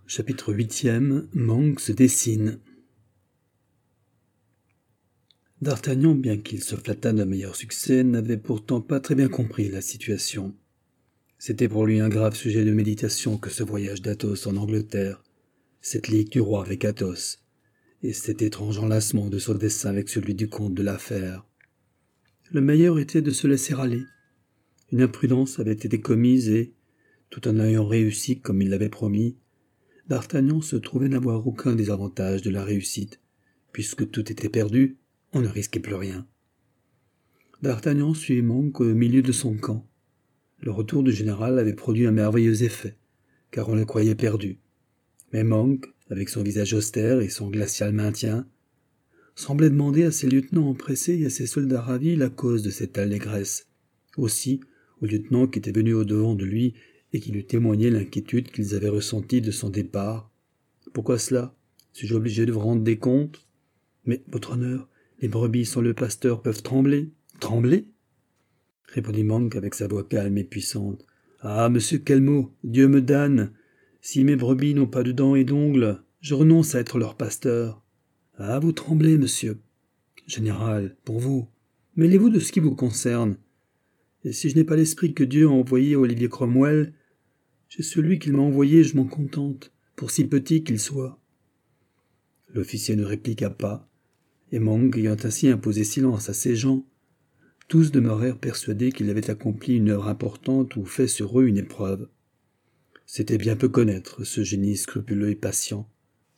Chapitre 8e. Monk se dessine. D'Artagnan, bien qu'il se flattât d'un meilleur succès, n'avait pourtant pas très bien compris la situation. C'était pour lui un grave sujet de méditation que ce voyage d'Athos en Angleterre, cette ligue du roi avec Athos, et cet étrange enlacement de son dessein avec celui du comte de la Fère. Le meilleur était de se laisser aller. Une imprudence avait été commise et, tout en ayant réussi comme il l'avait promis, D'Artagnan se trouvait n'avoir aucun des avantages de la réussite. Puisque tout était perdu, on ne risquait plus rien. D'Artagnan suivit Monk au milieu de son camp. Le retour du général avait produit un merveilleux effet, car on le croyait perdu. Mais Monk, avec son visage austère et son glacial maintien, semblait demander à ses lieutenants empressés et à ses soldats ravis la cause de cette allégresse. Aussi, aux lieutenants qui étaient venus au-devant de lui et qui lui témoignaient l'inquiétude qu'ils avaient ressentie de son départ. « Pourquoi cela? Suis-je obligé de vous rendre des comptes? Mais, votre honneur, les brebis sans le pasteur peuvent trembler. »« Trembler » répondit Monk avec sa voix calme et puissante. « Ah, monsieur Kelmo, Dieu me damne. Si mes brebis n'ont pas de dents et d'ongles, je renonce à être leur pasteur. »« Ah, vous tremblez, monsieur. »« Général, pour vous. Mêlez-vous de ce qui vous concerne. Et si je n'ai pas l'esprit que Dieu a envoyé à Olivier Cromwell, j'ai celui qu'il m'a envoyé et je m'en contente, pour si petit qu'il soit. » L'officier ne répliqua pas, et Monk ayant ainsi imposé silence à ses gens, tous demeurèrent persuadés qu'il avait accompli une œuvre importante ou fait sur eux une épreuve. C'était bien peu connaître ce génie scrupuleux et patient.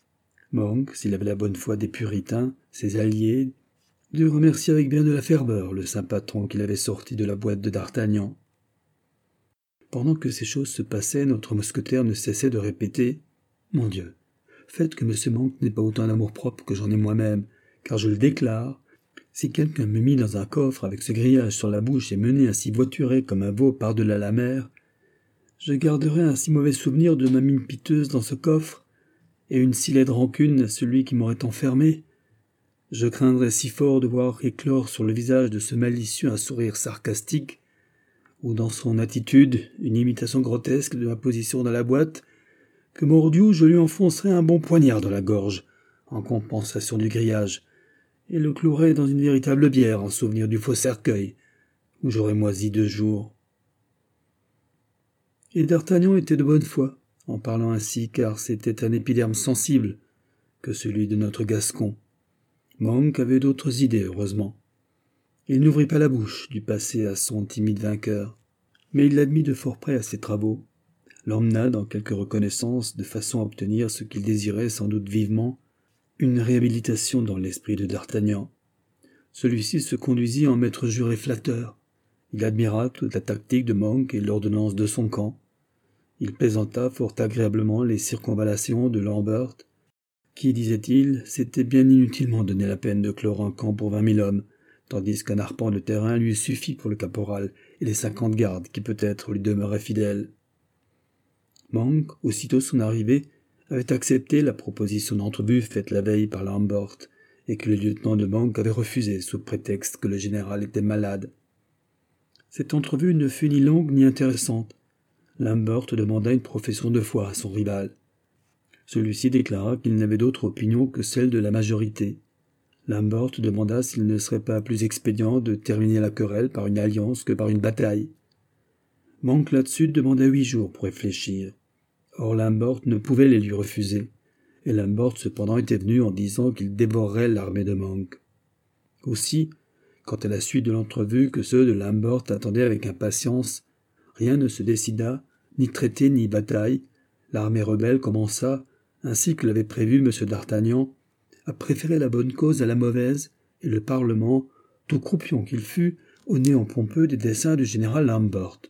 Monk, s'il avait la bonne foi des puritains, ses alliés, dut remercier avec bien de la ferveur le saint patron qu'il avait sorti de la boîte de D'Artagnan. Pendant que ces choses se passaient, notre mousquetaire ne cessait de répéter « Mon Dieu, faites que M. Monk n'ait pas autant d'amour-propre que j'en ai moi-même, car je le déclare, si quelqu'un me mit dans un coffre avec ce grillage sur la bouche et menait ainsi voiturer comme un veau par-delà la mer, je garderais un si mauvais souvenir de ma mine piteuse dans ce coffre, et une si laide rancune à celui qui m'aurait enfermé. Je craindrais si fort de voir éclore sur le visage de ce malicieux un sourire sarcastique, ou dans son attitude une imitation grotesque de ma position dans la boîte, que mordiou je lui enfoncerais un bon poignard dans la gorge, en compensation du grillage, et le clouerais dans une véritable bière en souvenir du faux cercueil, où j'aurais moisi 2 jours. Et D'Artagnan était de bonne foi, en parlant ainsi, car c'était un épiderme sensible que celui de notre Gascon. Monk avait d'autres idées, heureusement. Il n'ouvrit pas la bouche, dut passer à son timide vainqueur, mais il l'admit de fort près à ses travaux, l'emmena dans quelque reconnaissance de façon à obtenir ce qu'il désirait sans doute vivement, une réhabilitation dans l'esprit de D'Artagnan. Celui-ci se conduisit en maître juré flatteur. Il admira toute la tactique de Monk et l'ordonnance de son camp. Il plaisanta fort agréablement les circonvallations de Lambert, qui, disait-il, s'était bien inutilement donné la peine de clore un camp pour 20 000 hommes, tandis qu'un arpent de terrain lui suffit pour le caporal et les 50 gardes qui peut-être lui demeuraient fidèles. Monk, aussitôt son arrivée, avait accepté la proposition d'entrevue faite la veille par Lambert, et que le lieutenant de Monk avait refusé sous prétexte que le général était malade. Cette entrevue ne fut ni longue ni intéressante. Lambert demanda une profession de foi à son rival. Celui-ci déclara qu'il n'avait d'autre opinion que celle de la majorité. Lambert demanda s'il ne serait pas plus expédient de terminer la querelle par une alliance que par une bataille. Monk là-dessus demanda 8 jours pour réfléchir. Or Lambert ne pouvait les lui refuser, et Lambert cependant était venu en disant qu'il dévorerait l'armée de Monk. Aussi, quant à la suite de l'entrevue que ceux de Lambert attendaient avec impatience, rien ne se décida, ni traité ni bataille. L'armée rebelle commença, ainsi que l'avait prévu M. d'Artagnan, à préférer la bonne cause à la mauvaise, et le Parlement, tout croupion qu'il fût, au néant pompeux des desseins du général Lambert.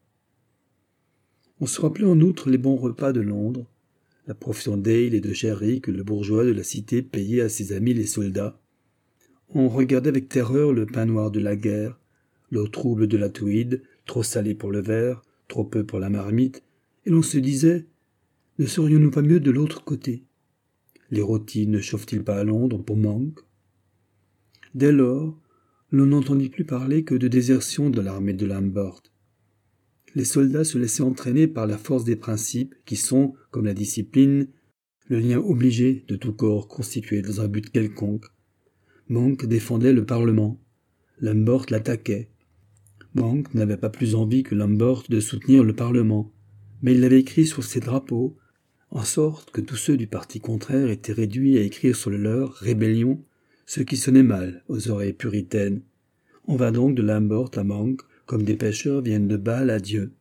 On se rappelait en outre les bons repas de Londres, la profession d'ale et de sherry que le bourgeois de la cité payait à ses amis les soldats. On regardait avec terreur le pain noir de la guerre, l'eau trouble de la Tweed, trop salée pour le verre, trop peu pour la marmite, et l'on se disait « Ne serions-nous pas mieux de l'autre côté ?» Les rôtis ne chauffent-ils pas à Londres pour Monk? Dès lors, l'on n'entendit plus parler que de désertion de l'armée de Lambert. Les soldats se laissaient entraîner par la force des principes qui sont, comme la discipline, le lien obligé de tout corps constitué dans un but quelconque. Monk défendait le Parlement. Lambert l'attaquait. Monk n'avait pas plus envie que Lambert de soutenir le Parlement, mais il l'avait écrit sur ses drapeaux, en sorte que tous ceux du parti contraire étaient réduits à écrire sur le leur « Rébellion », ce qui sonnait mal aux oreilles puritaines. On va donc de Lambert à Monk, comme des pêcheurs viennent de Bâle à Dieu.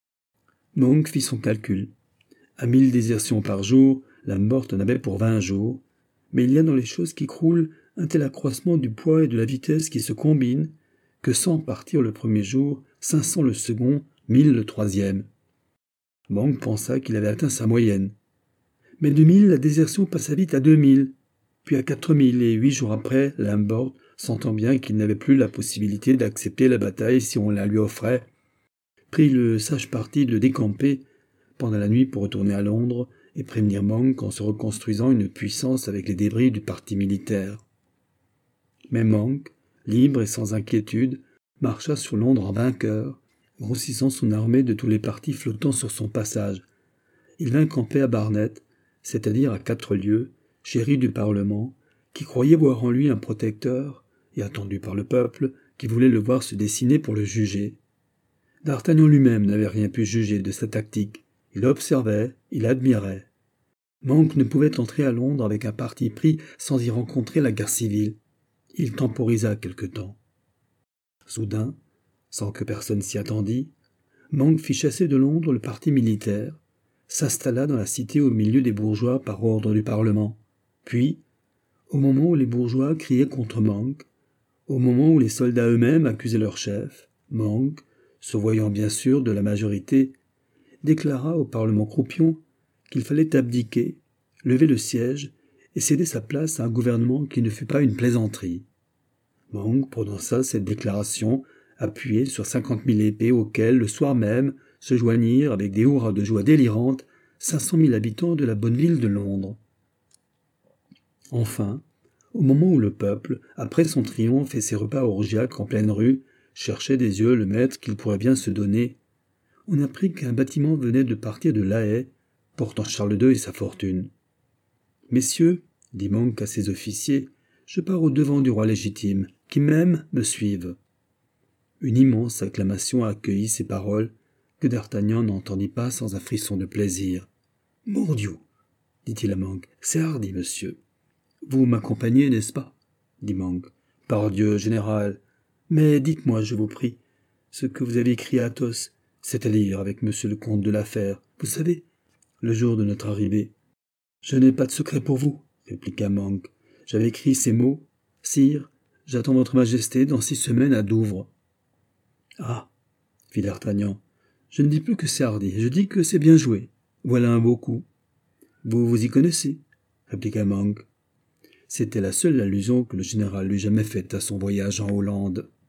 Monk fit son calcul. À 1000 désertions par jour, Lambert en avait pour 20 jours, mais il y a dans les choses qui croulent un tel accroissement du poids et de la vitesse qui se combinent, que 100 partirent le premier jour, 500 le second, 1000 le troisième. Monk pensa qu'il avait atteint sa moyenne. Mais de 1000, la désertion passa vite à 2000, puis à 4000, et 8 jours après, Lambert, sentant bien qu'il n'avait plus la possibilité d'accepter la bataille si on la lui offrait, prit le sage parti de décamper pendant la nuit pour retourner à Londres et prévenir Monk en se reconstruisant une puissance avec les débris du parti militaire. Mais Monk, libre et sans inquiétude, marcha sur Londres en vainqueur, grossissant son armée de tous les partis flottant sur son passage. Il vint camper à Barnet, c'est-à-dire à 4 lieues, chéri du Parlement, qui croyait voir en lui un protecteur, et attendu par le peuple, qui voulait le voir se dessiner pour le juger. D'Artagnan lui-même n'avait rien pu juger de sa tactique. Il observait, il admirait. Monk ne pouvait entrer à Londres avec un parti pris sans y rencontrer la guerre civile. Il temporisa quelque temps. Soudain, sans que personne s'y attendît, Monk fit chasser de Londres le parti militaire, s'installa dans la cité au milieu des bourgeois par ordre du Parlement. Puis, au moment où les bourgeois criaient contre Monk, au moment où les soldats eux-mêmes accusaient leur chef, Monk, se voyant bien sûr de la majorité, déclara au Parlement croupion qu'il fallait abdiquer, lever le siège et céder sa place à un gouvernement qui ne fût pas une plaisanterie. Monk prononça cette déclaration appuyée sur 50 000 épées auxquelles, le soir même, se joignirent avec des hurrahs de joie délirante 500 000 habitants de la bonne ville de Londres. Enfin, au moment où le peuple, après son triomphe et ses repas orgiaques en pleine rue, cherchait des yeux le maître qu'il pourrait bien se donner, on apprit qu'un bâtiment venait de partir de La Haye, portant Charles II et sa fortune. « Messieurs, dit Monk à ses officiers, je pars au-devant du roi légitime, qui même me suive. » Une immense acclamation accueillit ces paroles, que d'Artagnan n'entendit pas sans un frisson de plaisir. « Mon Dieu, dit-il à Monk, c'est hardi, monsieur. Vous m'accompagnez, n'est-ce pas? Dit Monk. Pardieu, général. Mais dites-moi, je vous prie, ce que vous avez écrit à Athos, c'est-à-dire avec monsieur le comte de la Fère, vous savez, le jour de notre arrivée. Je n'ai pas de secret pour vous, répliqua Monk. J'avais écrit ces mots. Sire, j'attends votre majesté dans 6 semaines à Douvres. Ah, fit d'Artagnan, je ne dis plus que c'est hardi, je dis que c'est bien joué. Voilà un beau coup. Vous vous y connaissez, répliqua Monk. C'était la seule allusion que le général eût jamais faite à son voyage en Hollande.